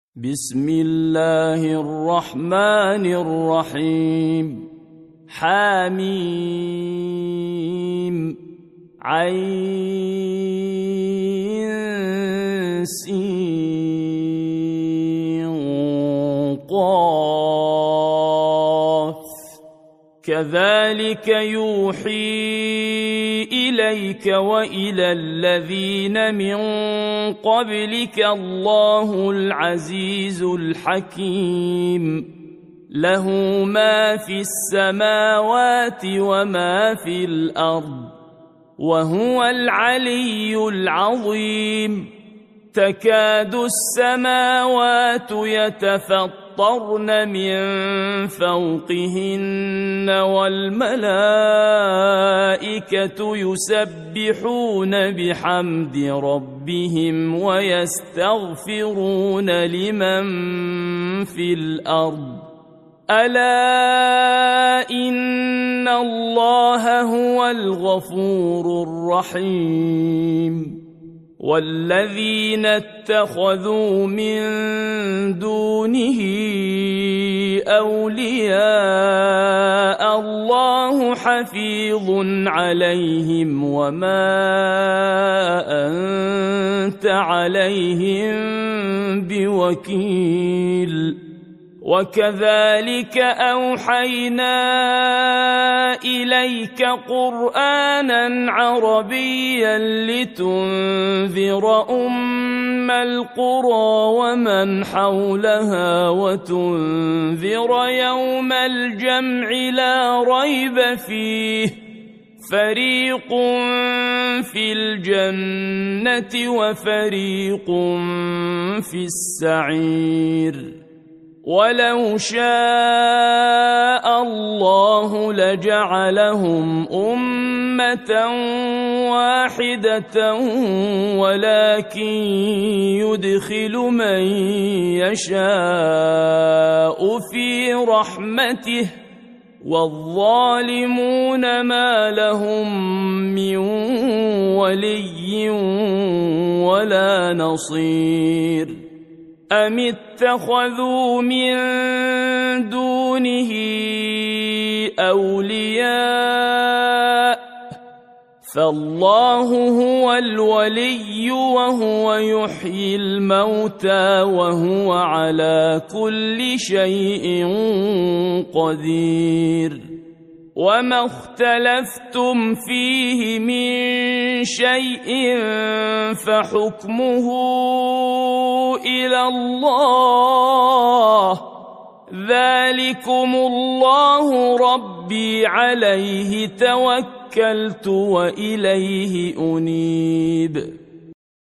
بسم الله الرحمن الرحيم حميم عين سين قاف كذلك يوحي إليك وإلى الذين من قبلك الله العزيز الحكيم له ما في السماوات وما في الأرض وهو العلي العظيم تكاد السماوات يتفطرن من فوقهن والملائكة يسبحون بحمد ربهم ويستغفرون لمن في الأرض ألا إن الله هو الغفور الرحيم والذين اتخذوا من دونه أولياء الله حفيظ عليهم وما أنت عليهم بوكيل وكذلك أوحينا إليك قرآنا عربيا لتنذر أم القرى ومن حولها وتنذر يوم الجمع لا ريب فيه فريق في الجنة وفريق في السعير ولو شاء الله لجعلهم أمة واحدة ولكن يدخل من يشاء في رحمته والظالمون ما لهم من ولي ولا نصير أم اتخذوا من دونه أولياء فالله هو الولي وهو يحيي الموتى وهو على كل شيء قدير وما اختلفتم فيه من شيء فحكمه إلى الله ذلكم الله ربي عليه توكلت وإليه أنيب